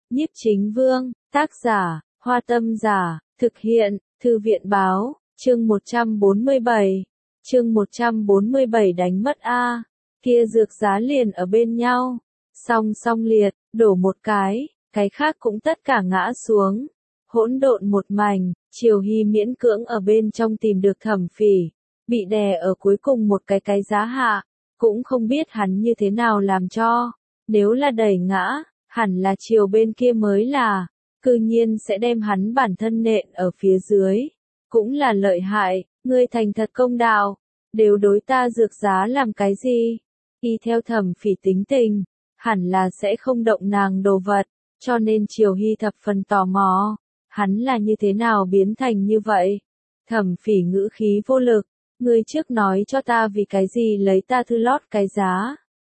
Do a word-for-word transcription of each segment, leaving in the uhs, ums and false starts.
Nhiếp Chính Vương, tác giả, Hoa Tâm Giả, thực hiện, Thư viện Báo, chương một trăm bốn mươi bảy. Chương một trăm bốn mươi bảy đánh mất A, kia dược giá liền ở bên nhau, song song liệt, đổ một cái, cái khác cũng tất cả ngã xuống. Hỗn độn một mảnh, Triều Hy miễn cưỡng ở bên trong tìm được Thẩm Phỉ, bị đè ở cuối cùng một cái cái giá hạ, cũng không biết hắn như thế nào làm cho, nếu là đẩy ngã, hẳn là Triều bên kia mới là, cư nhiên sẽ đem hắn bản thân nện ở phía dưới, cũng là lợi hại, ngươi thành thật công đạo, đều đối ta dược giá làm cái gì, y theo Thẩm Phỉ tính tình, hẳn là sẽ không động nàng đồ vật, cho nên Triều Hy thập phần tò mò, hắn là như thế nào biến thành như vậy. Thẩm Phỉ ngữ khí vô lực, ngươi trước nói cho ta vì cái gì lấy ta thư lót cái giá.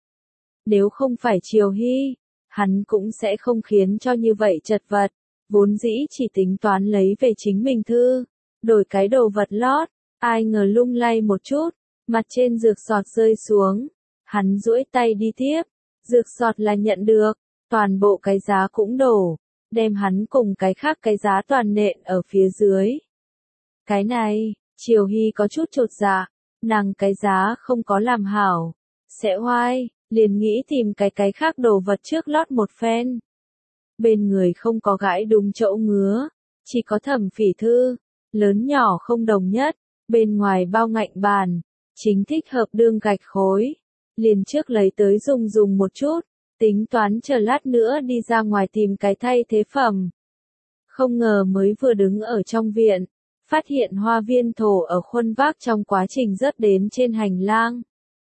Nếu không phải Triều Hy, hắn cũng sẽ không khiến cho như vậy chật vật, vốn dĩ chỉ tính toán lấy về chính mình thư, đổi cái đồ vật lót, ai ngờ lung lay một chút, mặt trên dược sọt rơi xuống, hắn duỗi tay đi tiếp, dược sọt là nhận được, toàn bộ cái giá cũng đổ, đem hắn cùng cái khác cái giá toàn nện ở phía dưới. Cái này, Triều Hy có chút chột dạ, nàng cái giá không có làm hảo, sẽ hoai, liền nghĩ tìm cái cái khác đồ vật trước lót một phen. Bên người không có gãi đúng chỗ ngứa, chỉ có Thẩm Phỉ thư, lớn nhỏ không đồng nhất, bên ngoài bao ngạnh bàn, chính thích hợp đương gạch khối, liền trước lấy tới dùng dùng một chút, tính toán chờ lát nữa đi ra ngoài tìm cái thay thế phẩm. Không ngờ mới vừa đứng ở trong viện, phát hiện hoa viên thổ ở khuôn vác trong quá trình rớt đến trên hành lang.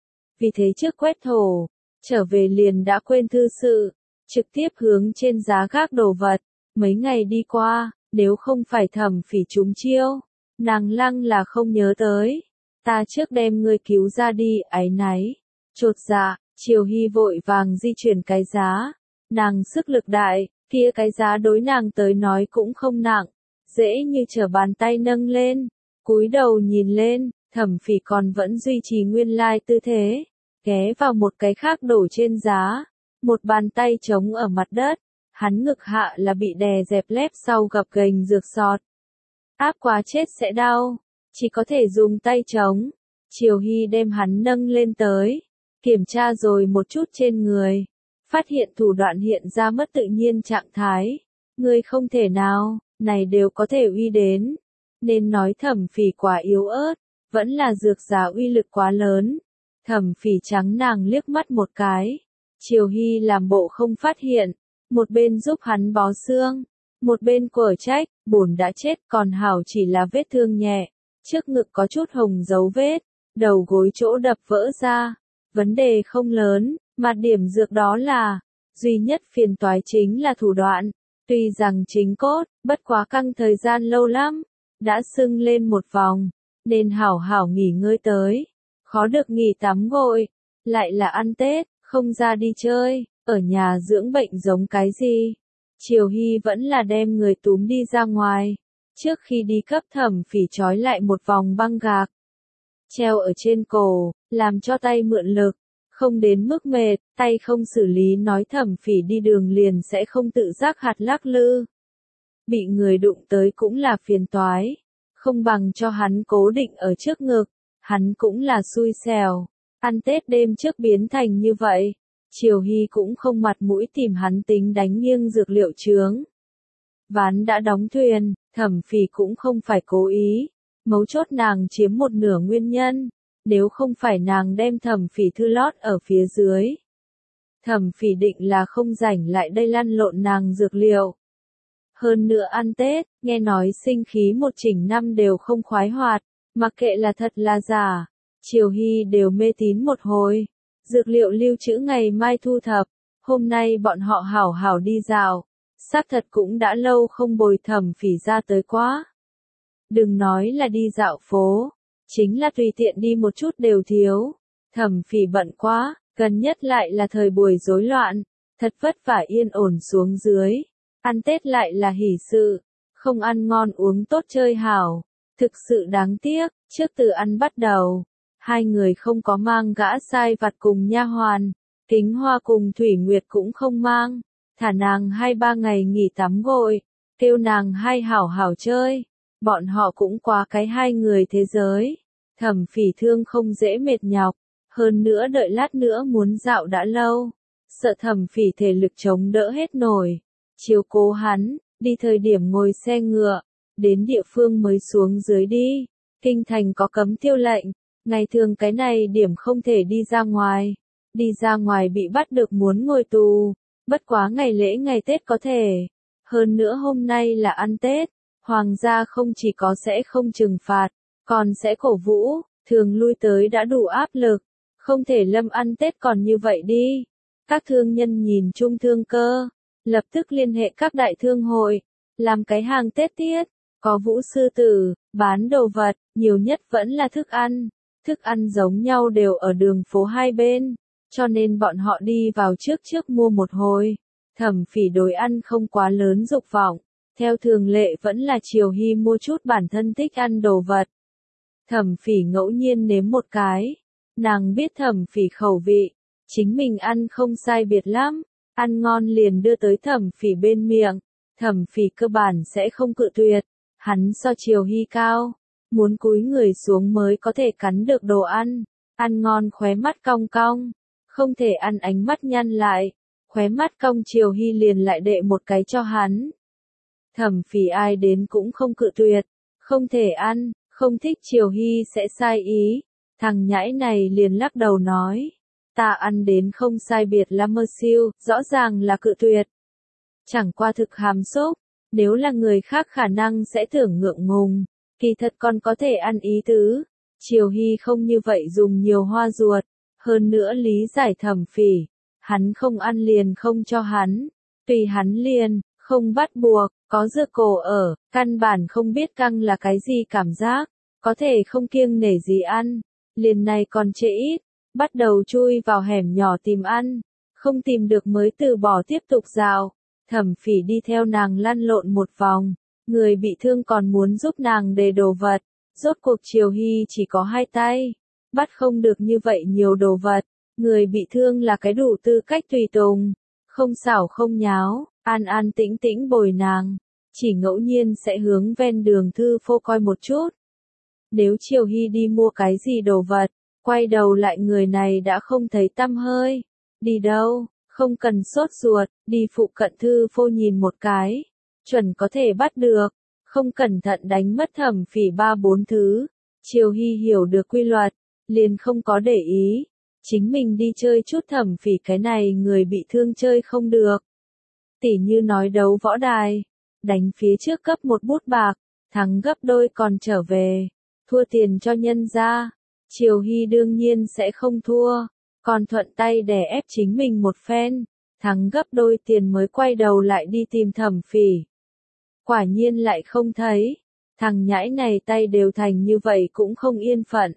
Vì thế trước quét thổ, trở về liền đã quên thư sự, trực tiếp hướng trên giá gác đồ vật, mấy ngày đi qua, nếu không phải Thẩm Phỉ trúng chiêu, nàng lăng là không nhớ tới, ta trước đem ngươi cứu ra đi, áy náy, chột dạ, Triều Hy vội vàng di chuyển cái giá, nàng sức lực đại, kia cái giá đối nàng tới nói cũng không nặng, dễ như trở bàn tay nâng lên, cúi đầu nhìn lên, Thẩm Phỉ còn vẫn duy trì nguyên lai tư thế, ghé vào một cái khác đổ trên giá, một bàn tay trống ở mặt đất, hắn ngực hạ là bị đè dẹp lép sau gập ghềnh dược sọt. Áp quá chết sẽ đau, chỉ có thể dùng tay trống. Triều Hy đem hắn nâng lên tới, kiểm tra rồi một chút trên người, phát hiện thủ đoạn hiện ra mất tự nhiên trạng thái. Ngươi không thể nào, này đều có thể uy đến, nên nói Thẩm Phỉ quá yếu ớt, vẫn là dược giá uy lực quá lớn. Thẩm Phỉ trắng nàng liếc mắt một cái, Triều Hy làm bộ không phát hiện, một bên giúp hắn bó xương, một bên quở trách, bổn đã chết còn hảo chỉ là vết thương nhẹ, trước ngực có chút hồng dấu vết, đầu gối chỗ đập vỡ ra, vấn đề không lớn, mà điểm dược đó là, duy nhất phiền toái chính là thủ đoạn, tuy rằng chính cốt, bất quá căng thời gian lâu lắm, đã sưng lên một vòng, nên hảo hảo nghỉ ngơi tới, khó được nghỉ tắm gội, lại là ăn Tết, không ra đi chơi, ở nhà dưỡng bệnh giống cái gì. Triều Hy vẫn là đem người túm đi ra ngoài, trước khi đi cấp Thẩm Phỉ trói lại một vòng băng gạc, treo ở trên cổ, làm cho tay mượn lực, không đến mức mệt, tay không xử lý nói Thẩm Phỉ đi đường liền sẽ không tự giác hạt lắc lư. Bị người đụng tới cũng là phiền toái, không bằng cho hắn cố định ở trước ngực, hắn cũng là xui xẻo, ăn Tết đêm trước biến thành như vậy. Triều Hy cũng không mặt mũi tìm hắn tính đánh nghiêng dược liệu chướng. Ván đã đóng thuyền, Thẩm Phỉ cũng không phải cố ý, mấu chốt nàng chiếm một nửa nguyên nhân, nếu không phải nàng đem Thẩm Phỉ thư lót ở phía dưới. Thẩm Phỉ định là không rảnh lại đây lăn lộn nàng dược liệu. Hơn nữa ăn Tết, nghe nói sinh khí một chỉnh năm đều không khoái hoạt, mặc kệ là thật là giả, Triều Hy đều mê tín một hồi. Dược liệu lưu trữ ngày mai thu thập, hôm nay bọn họ hảo hảo đi dạo, xác thật cũng đã lâu không bồi Thẩm Phỉ ra tới quá. Đừng nói là đi dạo phố, chính là tùy tiện đi một chút đều thiếu. Thẩm Phỉ bận quá, gần nhất lại là thời buổi rối loạn, thật vất vả yên ổn xuống dưới. Ăn Tết lại là hỷ sự, không ăn ngon uống tốt chơi hảo, thực sự đáng tiếc, trước từ ăn bắt đầu. Hai người không có mang gã sai vặt cùng nha hoàn, Kính Hoa cùng Thủy Nguyệt cũng không mang. thả nàng hai ba ngày nghỉ tắm gội, kêu nàng hai hảo hảo chơi. Bọn họ cũng quá cái hai người thế giới. Thẩm Phỉ thương không dễ mệt nhọc, hơn nữa đợi lát nữa muốn dạo đã lâu, sợ Thẩm Phỉ thể lực chống đỡ hết nổi. Chiếu cố hắn, đi thời điểm ngồi xe ngựa, đến địa phương mới xuống dưới đi. Kinh thành có cấm tiêu lệnh, ngày thường cái này điểm không thể đi ra ngoài. Đi ra ngoài bị bắt được muốn ngồi tù, bất quá ngày lễ ngày Tết có thể. Hơn nữa hôm nay là ăn Tết, hoàng gia không chỉ có sẽ không trừng phạt, còn sẽ cổ vũ, thường lui tới đã đủ áp lực, không thể lâm ăn Tết còn như vậy đi. Các thương nhân nhìn chung thương cơ, lập tức liên hệ các đại thương hội, làm cái hàng Tết tiết, có vũ sư tử, bán đồ vật, nhiều nhất vẫn là thức ăn. Thức ăn giống nhau đều ở đường phố hai bên, cho nên bọn họ đi vào trước trước mua một hồi. Thẩm Phỉ đối ăn không quá lớn dục vọng, theo thường lệ vẫn là Triều Hy mua chút bản thân thích ăn đồ vật. Thẩm Phỉ ngẫu nhiên nếm một cái, nàng biết Thẩm Phỉ khẩu vị, chính mình ăn không sai biệt lắm, ăn ngon liền đưa tới Thẩm Phỉ bên miệng. Thẩm Phỉ cơ bản sẽ không cự tuyệt, hắn so Triều Hy cao, muốn cúi người xuống mới có thể cắn được đồ ăn, ăn ngon khóe mắt cong cong, không thể ăn ánh mắt nhăn lại, khóe mắt cong Triều Hy liền lại đệ một cái cho hắn. Thẩm Phỉ ai đến cũng không cự tuyệt, không thể ăn, không thích Triều Hy sẽ sai ý, thằng nhãi này liền lắc đầu nói, ta ăn đến không sai biệt là mơ siêu, rõ ràng là cự tuyệt. Chẳng qua thực hàm xúc, nếu là người khác khả năng sẽ tưởng ngượng ngùng, kỳ thật còn có thể ăn ý tứ. Triều Hy không như vậy dùng nhiều hoa ruột, hơn nữa lý giải Thẩm Phỉ, hắn không ăn liền không cho hắn, tùy hắn liền, không bắt buộc, có dưa cổ ở, căn bản không biết căng là cái gì cảm giác, có thể không kiêng nể gì ăn, liền này còn trễ ít, bắt đầu chui vào hẻm nhỏ tìm ăn, không tìm được mới từ bỏ tiếp tục dạo. Thẩm Phỉ đi theo nàng lăn lộn một vòng, người bị thương còn muốn giúp nàng đề đồ vật, rốt cuộc Triều Hy chỉ có hai tay, bắt không được như vậy nhiều đồ vật, người bị thương là cái đủ tư cách tùy tùng, không xảo không nháo, an an tĩnh tĩnh bồi nàng, chỉ ngẫu nhiên sẽ hướng ven đường thư phô coi một chút. Nếu Triều Hy đi mua cái gì đồ vật, quay đầu lại người này đã không thấy tăm hơi, đi đâu? Không cần sốt ruột, đi phụ cận thư phô nhìn một cái, chuẩn có thể bắt được, không cẩn thận đánh mất Thẩm Phỉ ba bốn thứ. Triều Hy hiểu được quy luật, liền không có để ý, chính mình đi chơi chút Thẩm Phỉ cái này người bị thương chơi không được. Tỉ như nói đấu võ đài, đánh phía trước cấp một bút bạc, thắng gấp đôi còn trở về, thua tiền cho nhân ra. Triều Hy đương nhiên sẽ không thua, còn thuận tay đè ép chính mình một phen, thắng gấp đôi tiền mới quay đầu lại đi tìm Thẩm Phỉ. Quả nhiên lại không thấy, thằng nhãi này tay đều thành như vậy cũng không yên phận.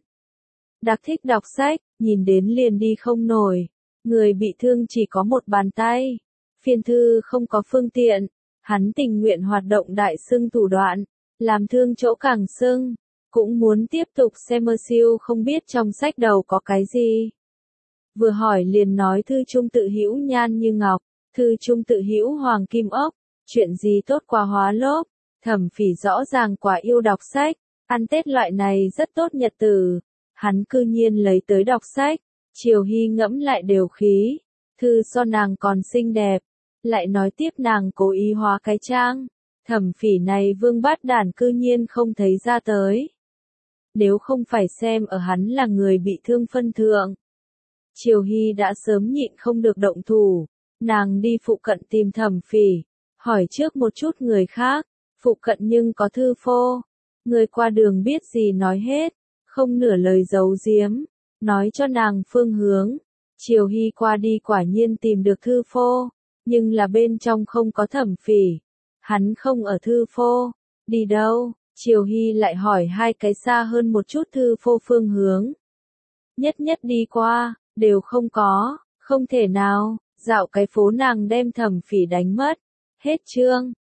Đặc thích đọc sách, nhìn đến liền đi không nổi, người bị thương chỉ có một bàn tay, phiên thư không có phương tiện, hắn tình nguyện hoạt động đại xưng thủ đoạn, làm thương chỗ càng sưng, cũng muốn tiếp tục xem mơ siêu không biết trong sách đầu có cái gì. Vừa hỏi liền nói thư trung tự hữu nhan như ngọc, thư trung tự hữu hoàng kim ốc, chuyện gì tốt quá hóa lốp. Thẩm Phỉ rõ ràng quả yêu đọc sách, ăn Tết loại này rất tốt nhật tử, hắn cư nhiên lấy tới đọc sách. Triều Hy ngẫm lại đều khí, thư so nàng còn xinh đẹp, lại nói tiếp nàng cố ý hóa cái trang. Thẩm Phỉ này vương bát đản cư nhiên không thấy ra tới. Nếu không phải xem ở hắn là người bị thương phân thượng, Triều Hy đã sớm nhịn không được động thủ, nàng đi phụ cận tìm Thẩm Phỉ, hỏi trước một chút người khác, phụ cận nhưng có thư phô, người qua đường biết gì nói hết, không nửa lời giấu giếm, nói cho nàng phương hướng. Triều Hy qua đi quả nhiên tìm được thư phô, nhưng là bên trong không có Thẩm Phỉ, hắn không ở thư phô, đi đâu? Triều Hy lại hỏi hai cái xa hơn một chút thư phô phương hướng. Nhất nhất đi qua, đều không có, không thể nào, dạo cái phố nàng đem Thẩm Phỉ đánh mất. Hết chương.